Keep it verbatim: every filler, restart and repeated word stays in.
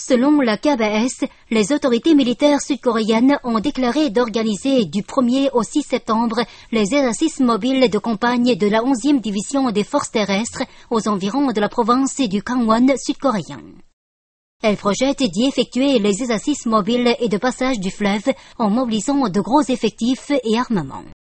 Selon la K B S, les autorités militaires sud-coréennes ont déclaré d'organiser du premier au six septembre les exercices mobiles de campagne de la onzième division des forces terrestres aux environs de la province du Gangwon sud-coréen. Elle projette d'y effectuer les exercices mobiles et de passage du fleuve en mobilisant de gros effectifs et armements.